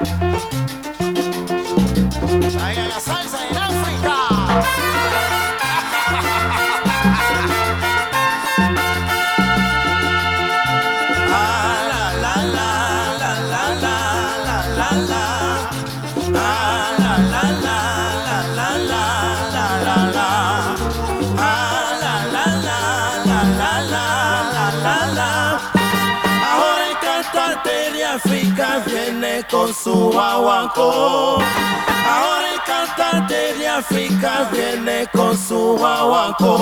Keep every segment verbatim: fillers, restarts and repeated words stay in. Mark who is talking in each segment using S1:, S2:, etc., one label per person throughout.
S1: Traigan la salsa en África.
S2: África viene con su guaguancó. Ahora el cantante de África viene con su guaguancó.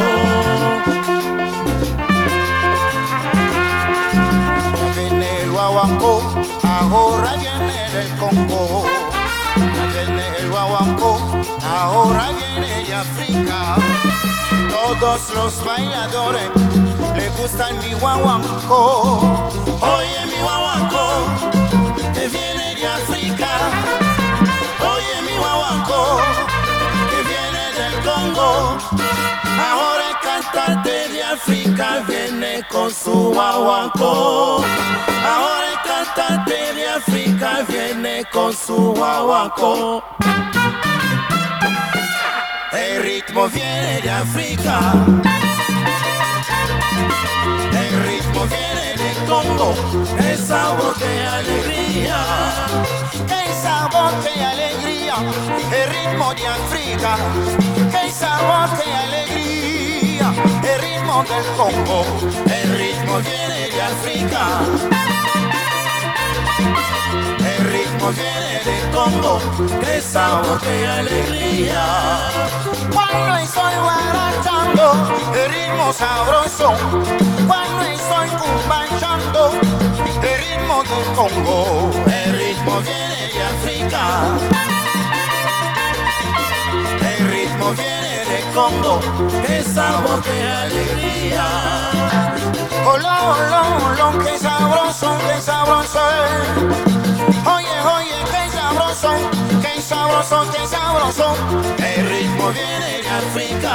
S1: Ya viene el guaguancó, ahora viene del Congo. Ya viene el guaguancó, ahora viene de África. Todos los bailadores le gustan mi guaguancó.
S2: Oye mi guaguancó, que viene de África. Oye mi guaguancó, que viene del Congo. Ahora el cantante de África viene con su guaguancó. Ahora el cantante de África viene con su guaguancó. El ritmo viene de África. El ritmo viene del Congo. El sabor de alegría.
S1: ¡Qué sabor, qué alegría! El ritmo de África. ¡Qué sabor, qué alegría! El ritmo del Congo.
S2: El ritmo viene de África. El ritmo viene del Congo. ¡Qué sabor, qué alegría!
S1: Cuando estoy guarachando, el ritmo sabroso. Cuando estoy cumbanchando, el ritmo del Congo.
S2: El ritmo viene de África. El ritmo viene del Congo. ¡Qué sabor, qué alegría!
S1: Hola, hola, hola, qué sabroso, qué sabroso es. Oye, oye, qué sabroso, qué sabroso, qué sabroso.
S2: El ritmo viene de África.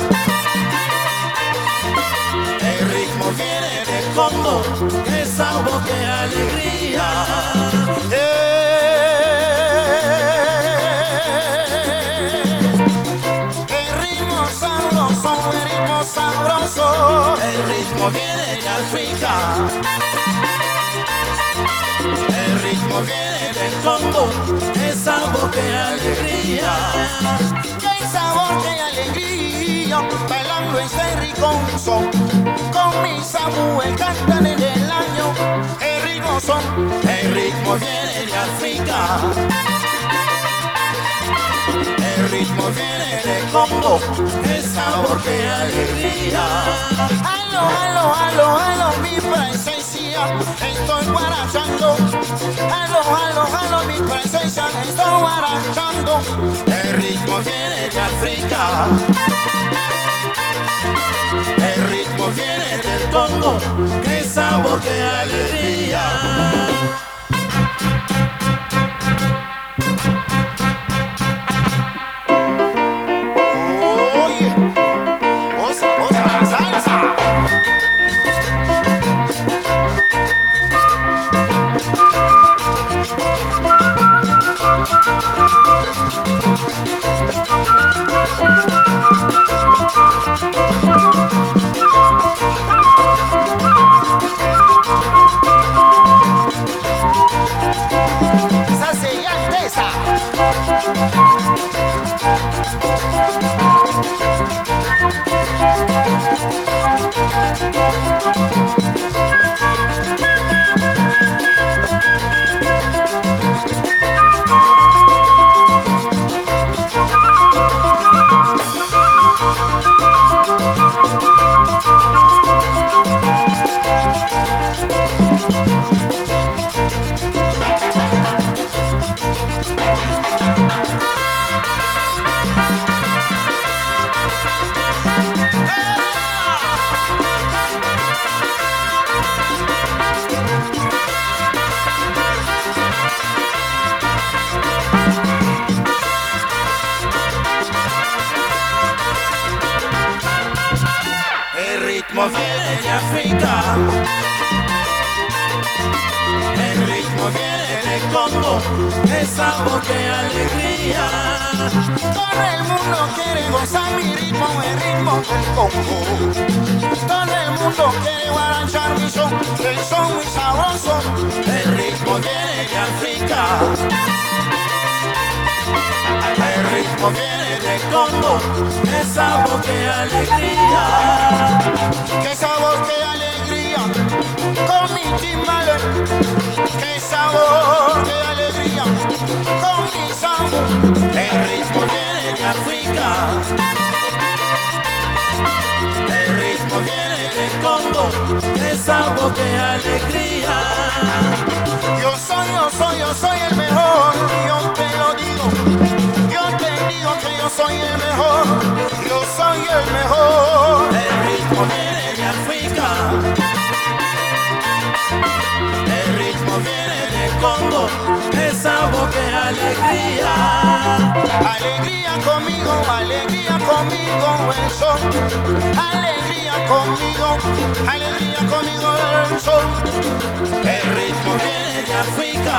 S2: El ritmo viene del Congo. ¡Qué sabor, qué alegría!
S1: El ritmo sabroso, el ritmo sabroso.
S2: El ritmo viene de África. El ritmo viene del Congo. ¡Qué sabor, qué alegría!
S1: ¡Qué sabor, qué alegría! Bailando este riconzo. Con mi Samuel cantan en el año. El ritmo son.
S2: El ritmo viene de África. El ritmo viene del Congo. ¡Qué sabor, qué alegría!
S1: Aló, aló, aló, aló, mi presencia, estoy guarachando. Aló, aló, aló, mi presencia, estoy guarachando.
S2: El ritmo viene de África. El ritmo viene del Congo. ¡Qué sabor, qué alegría!
S1: Oye, osa, osa, salsa. Salsa y alteza.
S2: El ritmo viene de África. El ritmo viene de del Congo, esa voz de alegría.
S1: Todo el mundo quiere gozar mi ritmo, el ritmo del Congo. Todo el mundo quiere guaranchar mi son, el son muy sabroso.
S2: El ritmo viene de África. El ritmo viene del Congo, esa voz de alegría.
S1: Qué sabor, qué alegría, con mi timbale. Qué sabor, qué alegría, con mi samba.
S2: El ritmo viene de África. El ritmo viene del Congo, esa voz de alegría.
S1: Yo soy, yo soy, yo soy el mejor, yo te lo digo. Yo te digo que yo soy el mejor, yo soy el mejor.
S2: El ritmo viene de África. El ritmo viene del Congo, esa voz de alegría.
S1: Alegría conmigo, alegría conmigo el sol. Alegría conmigo, alegría conmigo el sol.
S2: El ritmo viene de África.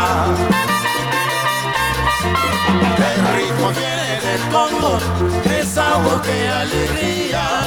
S2: El ritmo viene del Congo, esa voz de alegría.